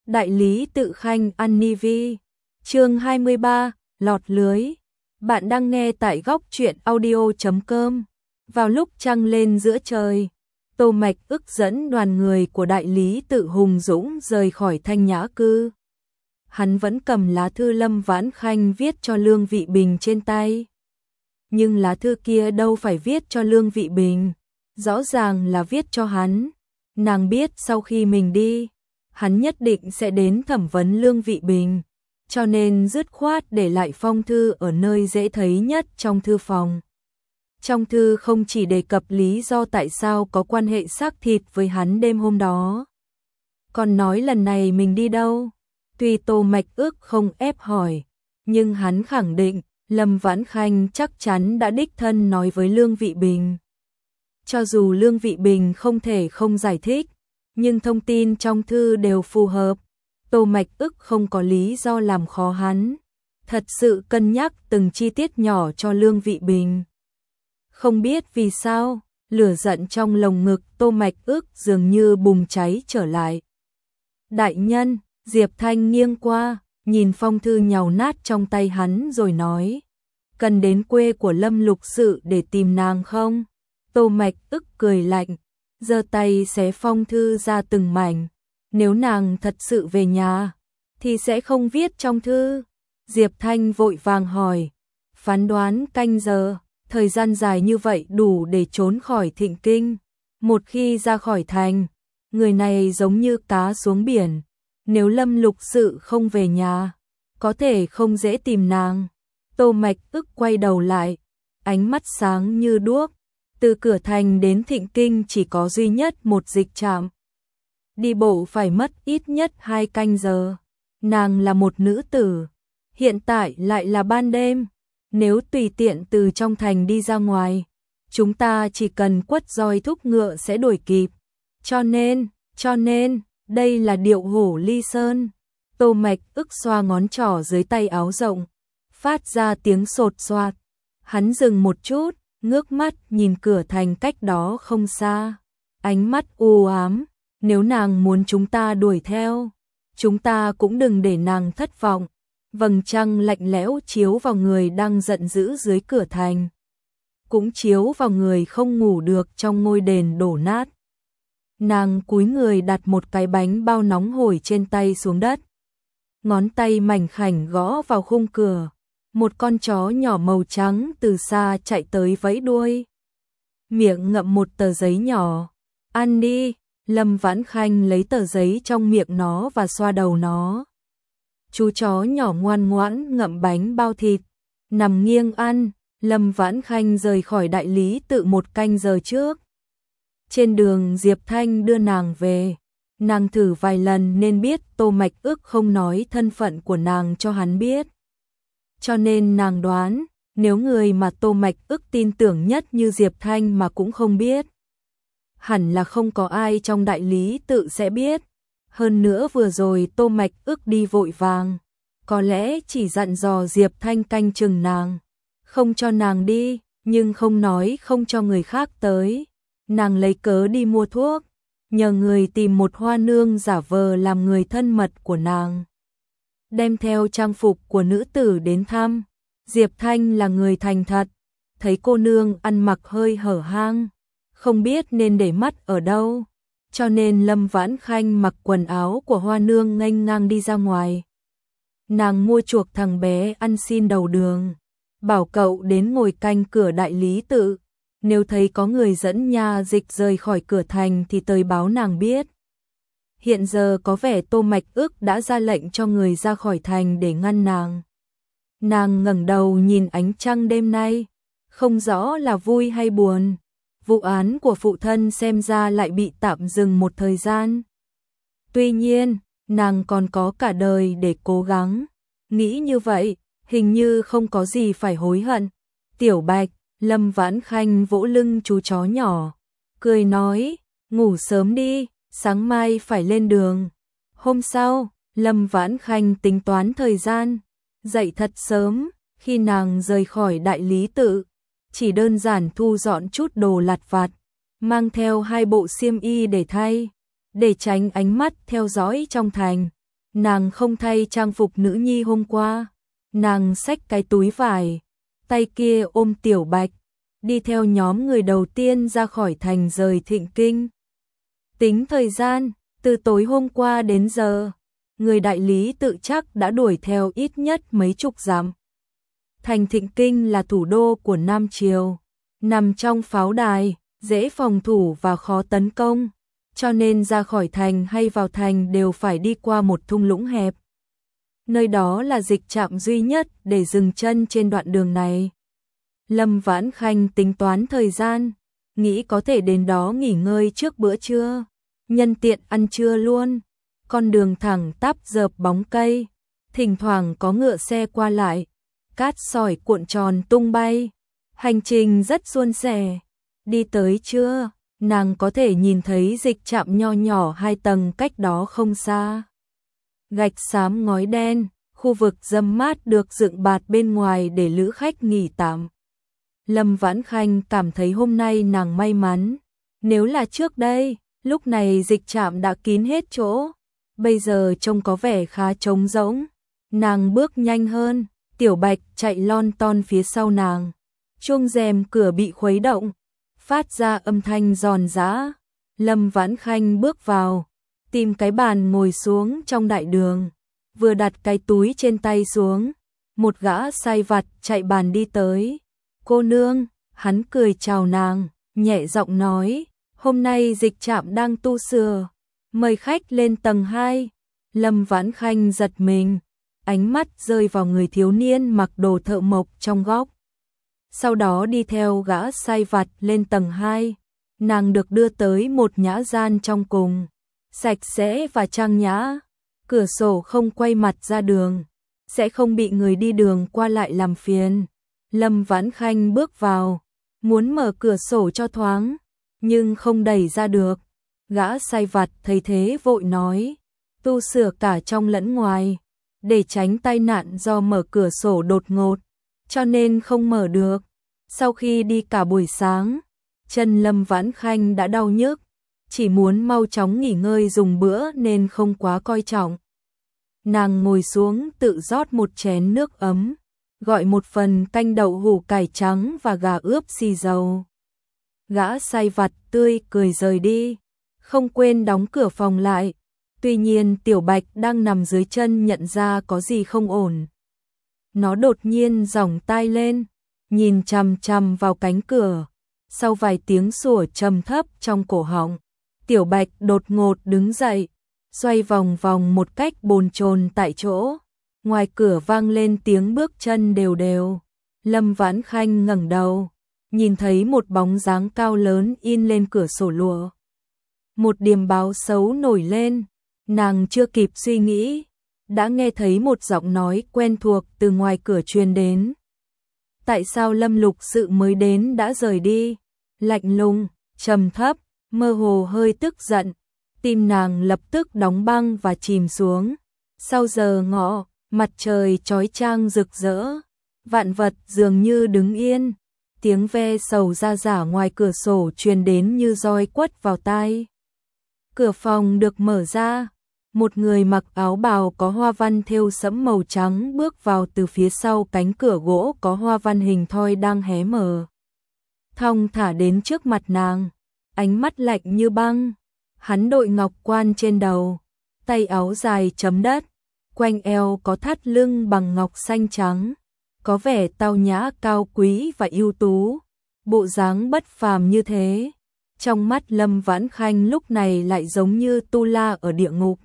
Đại lý tự khanh Anivi. Chương 23, lọt lưới. Bạn đang nghe tại góc truyện audio.com. Vào lúc trăng lên giữa trời, Tô Mạch Ức dẫn đoàn người của đại lý tự hùng dũng rời khỏi Thanh Nhã Cư. Hắn vẫn cầm lá thư Lâm Vãn Khanh viết cho Lương Vị Bình trên tay. Nhưng lá thư kia đâu phải viết cho Lương Vị Bình, rõ ràng là viết cho hắn. Nàng biết sau khi mình đi, hắn nhất định sẽ đến thẩm vấn Lương Vị Bình, cho nên dứt khoát để lại phong thư ở nơi dễ thấy nhất trong thư phòng. Trong thư không chỉ đề cập lý do tại sao có quan hệ xác thịt với hắn đêm hôm đó, còn nói lần này mình đi đâu. Tuy Tô Mạch Ức không ép hỏi, nhưng hắn khẳng định Lâm Vãn Khanh chắc chắn đã đích thân nói với Lương Vị Bình. Cho dù Lương Vị Bình không thể không giải thích, nhưng thông tin trong thư đều phù hợp. Tô Mạch Ức không có lý do làm khó hắn, thật sự cân nhắc từng chi tiết nhỏ cho Lương Vị Bình. Không biết vì sao, lửa giận trong lồng ngực Tô Mạch Ức dường như bùng cháy trở lại. Đại nhân, Diệp Thanh nghiêng qua, nhìn phong thư nhàu nát trong tay hắn rồi nói, cần đến quê của Lâm Lục Sự để tìm nàng không? Tô Mạch Ức cười lạnh, giơ tay xé phong thư ra từng mảnh. Nếu nàng thật sự về nhà, thì sẽ không viết trong thư. Diệp Thanh vội vàng hỏi, phán đoán canh giờ, thời gian dài như vậy đủ để trốn khỏi Thịnh Kinh. Một khi ra khỏi thành, người này giống như cá xuống biển. Nếu Lâm Lục Sự không về nhà, có thể không dễ tìm nàng. Tô Mạch Ức quay đầu lại, ánh mắt sáng như đuốc. Từ cửa thành đến Thịnh Kinh chỉ có duy nhất một dịch trạm. Đi bộ phải mất ít nhất 2 canh giờ. Nàng là một nữ tử, hiện tại lại là ban đêm. Nếu tùy tiện từ trong thành đi ra ngoài, chúng ta chỉ cần quất roi thúc ngựa sẽ đuổi kịp. Cho nên, đây là điệu hổ ly sơn. Tô Mạch Ức xoa ngón trỏ dưới tay áo rộng, phát ra tiếng sột soạt. Hắn dừng một chút, ngước mắt nhìn cửa thành cách đó không xa. Ánh mắt u ám, nếu nàng muốn chúng ta đuổi theo, chúng ta cũng đừng để nàng thất vọng. Vầng trăng lạnh lẽo chiếu vào người đang giận dữ dưới cửa thành, cũng chiếu vào người không ngủ được trong ngôi đền đổ nát. Nàng cúi người đặt một cái bánh bao nóng hổi trên tay xuống đất. Ngón tay mảnh khảnh gõ vào khung cửa. Một con chó nhỏ màu trắng từ xa chạy tới vẫy đuôi. Miệng ngậm một tờ giấy nhỏ. Ăn đi. Lâm Vãn Khanh lấy tờ giấy trong miệng nó và xoa đầu nó. Chú chó nhỏ ngoan ngoãn ngậm bánh bao thịt, nằm nghiêng ăn. Lâm Vãn Khanh rời khỏi đại lý tự 1 canh giờ trước. Trên đường Diệp Thanh đưa nàng về, nàng thử vài lần nên biết Tô Mạch Ức không nói thân phận của nàng cho hắn biết. Cho nên nàng đoán, nếu người mà Tô Mạch Ức tin tưởng nhất như Diệp Thanh mà cũng không biết, hẳn là không có ai trong đại lý tự sẽ biết. Hơn nữa vừa rồi Tô Mạch Ức đi vội vàng, có lẽ chỉ dặn dò Diệp Thanh canh chừng nàng, không cho nàng đi, nhưng không nói không cho người khác tới. Nàng lấy cớ đi mua thuốc, nhờ người tìm một hoa nương giả vờ làm người thân mật của nàng, đem theo trang phục của nữ tử đến thăm. Diệp Thanh là người thành thật, thấy cô nương ăn mặc hơi hở hang, không biết nên để mắt ở đâu, cho nên Lâm Vãn Khanh mặc quần áo của hoa nương nghênh ngang đi ra ngoài. Nàng mua chuộc thằng bé ăn xin đầu đường, bảo cậu đến ngồi canh cửa đại lý tự. Nếu thấy có người dẫn nha dịch rời khỏi cửa thành thì tới báo nàng biết. Hiện giờ có vẻ Tô Mạch Ức đã ra lệnh cho người ra khỏi thành để ngăn nàng. Nàng ngẩng đầu nhìn ánh trăng đêm nay, không rõ là vui hay buồn. Vụ án của phụ thân xem ra lại bị tạm dừng một thời gian. Tuy nhiên, nàng còn có cả đời để cố gắng. Nghĩ như vậy, hình như không có gì phải hối hận. Tiểu Bạch, Lâm Vãn Khanh vỗ lưng chú chó nhỏ, cười nói, ngủ sớm đi, sáng mai phải lên đường. Hôm sau, Lâm Vãn Khanh tính toán thời gian, dậy thật sớm. Khi nàng rời khỏi đại lý tự, chỉ đơn giản thu dọn chút đồ lặt vặt, mang theo 2 bộ xiêm y để thay, để tránh ánh mắt theo dõi trong thành. Nàng không thay trang phục nữ nhi hôm qua, nàng xách cái túi vải, tay kia ôm Tiểu Bạch, đi theo nhóm người đầu tiên ra khỏi thành rời Thịnh Kinh. Tính thời gian, từ tối hôm qua đến giờ, người đại lý tự chắc đã đuổi theo ít nhất mấy chục dặm. Thành Thịnh Kinh là thủ đô của Nam Triều, nằm trong pháo đài, dễ phòng thủ và khó tấn công, cho nên ra khỏi thành hay vào thành đều phải đi qua một thung lũng hẹp. Nơi đó là dịch trạm duy nhất để dừng chân trên đoạn đường này. Lâm Vãn Khanh tính toán thời gian, nghĩ có thể đến đó nghỉ ngơi trước bữa trưa, nhân tiện ăn trưa luôn. Con đường thẳng tắp rợp bóng cây, thỉnh thoảng có ngựa xe qua lại, cát sỏi cuộn tròn tung bay, hành trình rất suôn sẻ. Đi tới trưa, nàng có thể nhìn thấy dịch trạm nho nhỏ 2 tầng cách đó không xa. Gạch xám ngói đen, khu vực râm mát được dựng bạt bên ngoài để lữ khách nghỉ tạm. Lâm Vãn Khanh cảm thấy hôm nay nàng may mắn, nếu là trước đây, lúc này dịch trạm đã kín hết chỗ, bây giờ trông có vẻ khá trống rỗng. Nàng bước nhanh hơn, Tiểu Bạch chạy lon ton phía sau nàng. Chuông rèm cửa bị khuấy động, phát ra âm thanh giòn giã. Lâm Vãn Khanh bước vào, tìm cái bàn ngồi xuống trong đại đường, vừa đặt cái túi trên tay xuống, một gã sai vặt chạy bàn đi tới. Cô nương, hắn cười chào nàng, nhẹ giọng nói, hôm nay dịch trạm đang tu sửa, mời khách lên tầng 2. Lâm Vãn Khanh giật mình, ánh mắt rơi vào người thiếu niên mặc đồ thợ mộc trong góc. Sau đó đi theo gã sai vặt lên tầng 2, nàng được đưa tới một nhã gian trong cùng, sạch sẽ và trang nhã, cửa sổ không quay mặt ra đường, sẽ không bị người đi đường qua lại làm phiền. Lâm Vãn Khanh bước vào, muốn mở cửa sổ cho thoáng, nhưng không đẩy ra được. Gã sai vặt thấy thế vội nói, tu sửa cả trong lẫn ngoài, để tránh tai nạn do mở cửa sổ đột ngột, cho nên không mở được. Sau khi đi cả buổi sáng, chân Lâm Vãn Khanh đã đau nhức, chỉ muốn mau chóng nghỉ ngơi dùng bữa nên không quá coi trọng. Nàng ngồi xuống tự rót một chén nước ấm, gọi một phần canh đậu hũ cải trắng và gà ướp xì dầu. Gã sai vặt tươi cười rời đi, không quên đóng cửa phòng lại. Tuy nhiên Tiểu Bạch đang nằm dưới chân nhận ra có gì không ổn. Nó đột nhiên giỏng tai lên, nhìn chằm chằm vào cánh cửa. Sau vài tiếng sủa trầm thấp trong cổ họng, Tiểu Bạch đột ngột đứng dậy, xoay vòng vòng một cách bồn chồn tại chỗ. Ngoài cửa vang lên tiếng bước chân đều đều. Lâm Vãn Khanh ngẩng đầu, nhìn thấy một bóng dáng cao lớn in lên cửa sổ lụa. Một điềm báo xấu nổi lên, nàng chưa kịp suy nghĩ, đã nghe thấy một giọng nói quen thuộc từ ngoài cửa truyền đến. Tại sao Lâm Lục Sự mới đến đã rời đi? Lạnh lùng, trầm thấp, mơ hồ hơi tức giận. Tim nàng lập tức đóng băng và chìm xuống. Sau giờ ngọ, mặt trời chói chang rực rỡ, vạn vật dường như đứng yên. Tiếng ve sầu ra rả ngoài cửa sổ truyền đến như roi quất vào tai. Cửa phòng được mở ra, một người mặc áo bào có hoa văn thêu sẫm màu trắng bước vào từ phía sau cánh cửa gỗ có hoa văn hình thoi đang hé mở. Thong thả đến trước mặt nàng, ánh mắt lạnh như băng. Hắn đội ngọc quan trên đầu, tay áo dài chấm đất, quanh eo có thắt lưng bằng ngọc xanh trắng, có vẻ tao nhã cao quý và ưu tú. Bộ dáng bất phàm như thế, trong mắt Lâm Vãn Khanh lúc này lại giống như Tu La ở địa ngục.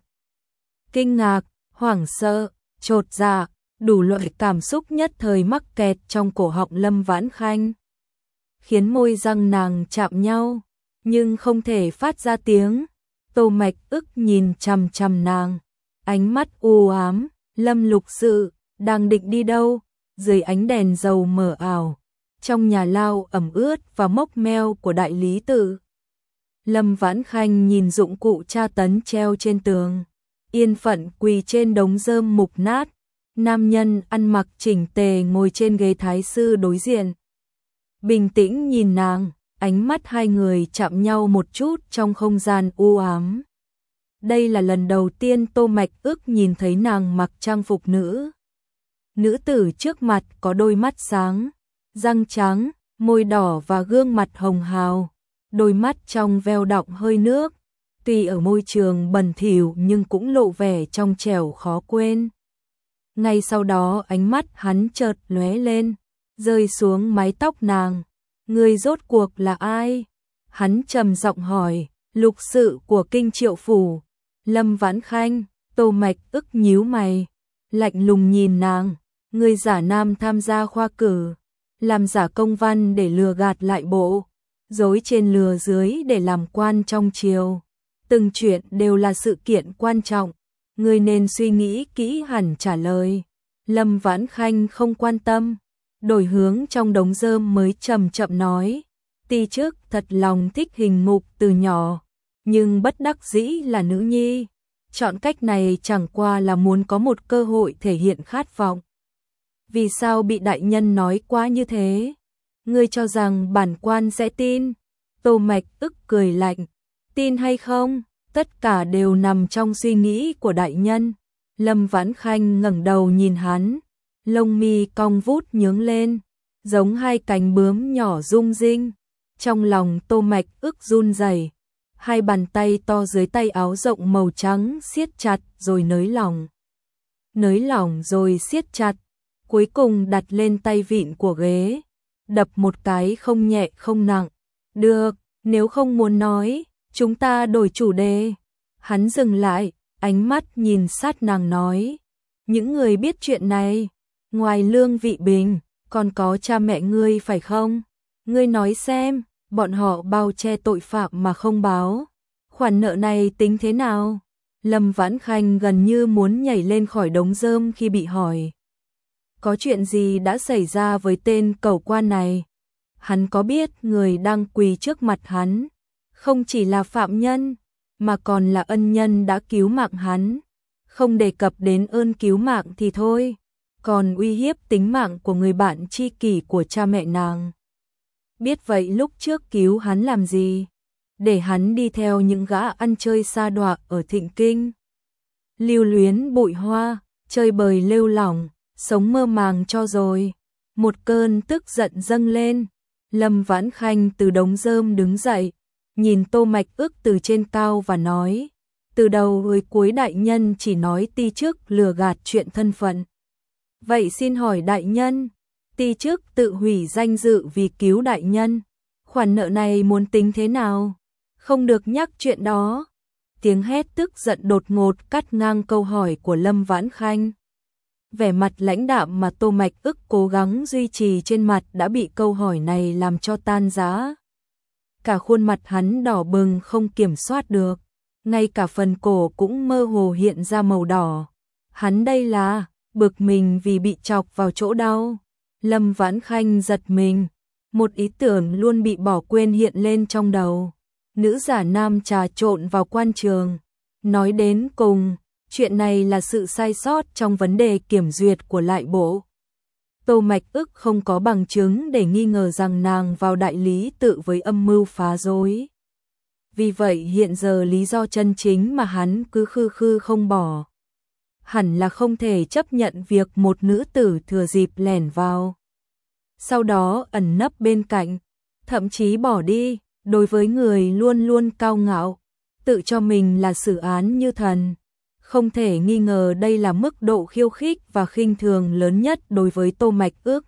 Kinh ngạc, hoảng sợ, chột dạ, đủ loại cảm xúc nhất thời mắc kẹt trong cổ họng Lâm Vãn Khanh, khiến môi răng nàng chạm nhau, nhưng không thể phát ra tiếng. Tô Mạch ức nhìn chằm chằm nàng, ánh mắt u ám. Lâm Lục Sự đang định đi đâu? Dưới ánh đèn dầu mờ ảo, trong nhà lao ẩm ướt và mốc meo của đại lý tự, Lâm Vãn Khanh nhìn dụng cụ tra tấn treo trên tường, yên phận quỳ trên đống rơm mục nát. Nam nhân ăn mặc chỉnh tề ngồi trên ghế thái sư đối diện, bình tĩnh nhìn nàng, ánh mắt hai người chạm nhau một chút trong không gian u ám. Đây là lần đầu tiên Tô Mạch Ước nhìn thấy nàng mặc trang phục nữ. Nữ tử trước mặt có đôi mắt sáng, răng trắng, môi đỏ và gương mặt hồng hào, đôi mắt trong veo đọng hơi nước, tuy ở môi trường bẩn thỉu nhưng cũng lộ vẻ trong trẻo khó quên. Ngay sau đó ánh mắt hắn chợt lóe lên, rơi xuống mái tóc nàng. Người rốt cuộc là ai? Hắn trầm giọng hỏi. Lục sự của Kinh Triệu phủ. Lâm Vãn Khanh. Tô Mạch Ức nhíu mày, lạnh lùng nhìn nàng. Người giả nam tham gia khoa cử, làm giả công văn để lừa gạt lại bộ, dối trên lừa dưới để làm quan trong triều. Từng chuyện đều là sự kiện quan trọng, người nên suy nghĩ kỹ hẳn trả lời. Lâm Vãn Khanh không quan tâm, đổi hướng trong đống rơm mới chậm chậm nói. Ti chức thật lòng thích hình ngục từ nhỏ, nhưng bất đắc dĩ là nữ nhi. Chọn cách này chẳng qua là muốn có một cơ hội thể hiện khát vọng. Vì sao bị đại nhân nói quá như thế? Ngươi cho rằng bản quan sẽ tin? Tô Mạch Ức cười lạnh. Tin hay không, tất cả đều nằm trong suy nghĩ của đại nhân. Lâm Vãn Khanh ngẩng đầu nhìn hắn, lông mi cong vút nhướng lên, giống hai cánh bướm nhỏ rung rinh. Trong lòng Tô Mạch Ức run rẩy, hai bàn tay to dưới tay áo rộng màu trắng siết chặt rồi nới lỏng. Nới lỏng rồi siết chặt, cuối cùng đặt lên tay vịn của ghế, đập một cái không nhẹ không nặng. Được, nếu không muốn nói, chúng ta đổi chủ đề. Hắn dừng lại, ánh mắt nhìn sát nàng nói. Những người biết chuyện này, ngoài Lương Vị Bình, còn có cha mẹ ngươi phải không? Ngươi nói xem, bọn họ bao che tội phạm mà không báo. Khoản nợ này tính thế nào? Lâm Vãn Khanh gần như muốn nhảy lên khỏi đống rơm khi bị hỏi. Có chuyện gì đã xảy ra với tên cẩu quan này? Hắn có biết người đang quỳ trước mặt hắn không chỉ là phạm nhân, mà còn là ân nhân đã cứu mạng hắn. Không đề cập đến ơn cứu mạng thì thôi, còn uy hiếp tính mạng của người bạn tri kỷ của cha mẹ nàng. Biết vậy lúc trước cứu hắn làm gì? Để hắn đi theo những gã ăn chơi sa đọa ở Thịnh Kinh, lưu luyến bụi hoa, chơi bời lêu lỏng, sống mơ màng cho rồi. Một cơn tức giận dâng lên, Lâm Vãn Khanh từ đống rơm đứng dậy, nhìn Tô Mạch Ức từ trên cao và nói. Từ đầu tới cuối đại nhân chỉ nói ti chức lừa gạt chuyện thân phận. Vậy xin hỏi đại nhân, ti chức tự hủy danh dự vì cứu đại nhân, khoản nợ này muốn tính thế nào? Không được nhắc chuyện đó. Tiếng hét tức giận đột ngột cắt ngang câu hỏi của Lâm Vãn Khanh. Vẻ mặt lãnh đạm mà Tô Mạch Ức cố gắng duy trì trên mặt đã bị câu hỏi này làm cho tan rã. Cả khuôn mặt hắn đỏ bừng không kiểm soát được, ngay cả phần cổ cũng mơ hồ hiện ra màu đỏ. Hắn đây là bực mình vì bị chọc vào chỗ đau. Lâm Vãn Khanh giật mình, một ý tưởng luôn bị bỏ quên hiện lên trong đầu. Nữ giả nam trà trộn vào quan trường. Nói đến cùng, chuyện này là sự sai sót trong vấn đề kiểm duyệt của lại bộ. Tô Mạch Ức không có bằng chứng để nghi ngờ rằng nàng vào đại lý tự với âm mưu phá rối. Vì vậy hiện giờ lý do chân chính mà hắn cứ khư khư không bỏ, hẳn là không thể chấp nhận việc một nữ tử thừa dịp lẻn vào, sau đó ẩn nấp bên cạnh, thậm chí bỏ đi. Đối với người luôn luôn cao ngạo, tự cho mình là xử án như thần, không thể nghi ngờ đây là mức độ khiêu khích và khinh thường lớn nhất đối với Tô Mạch Ức.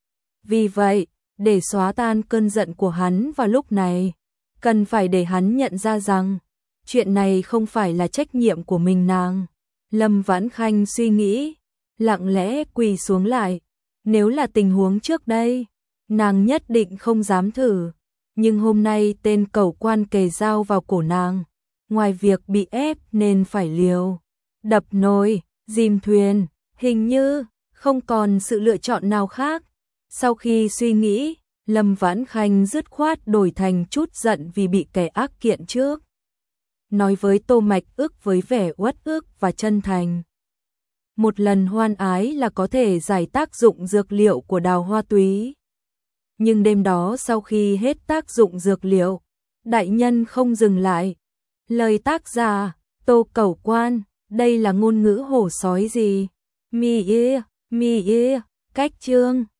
Vì vậy, để xóa tan cơn giận của hắn vào lúc này, cần phải để hắn nhận ra rằng chuyện này không phải là trách nhiệm của mình nàng. Lâm Vãn Khanh suy nghĩ, lặng lẽ quỳ xuống lại. Nếu là tình huống trước đây, nàng nhất định không dám thử. Nhưng hôm nay tên cẩu quan kề dao vào cổ nàng, ngoài việc bị ép nên phải liều, đập nồi, dìm thuyền, hình như không còn sự lựa chọn nào khác. Sau khi suy nghĩ, Lâm Vãn Khanh dứt khoát đổi thành chút giận vì bị kẻ ác kiện trước. Nói với Tô Mạch Ức với vẻ uất ức và chân thành. Một lần hoan ái là có thể giải tác dụng dược liệu của đào hoa túy. Nhưng đêm đó sau khi hết tác dụng dược liệu, đại nhân không dừng lại. Lời tác giả, Tô Cẩu Quan, đây là ngôn ngữ hổ sói gì? Mi, cách chương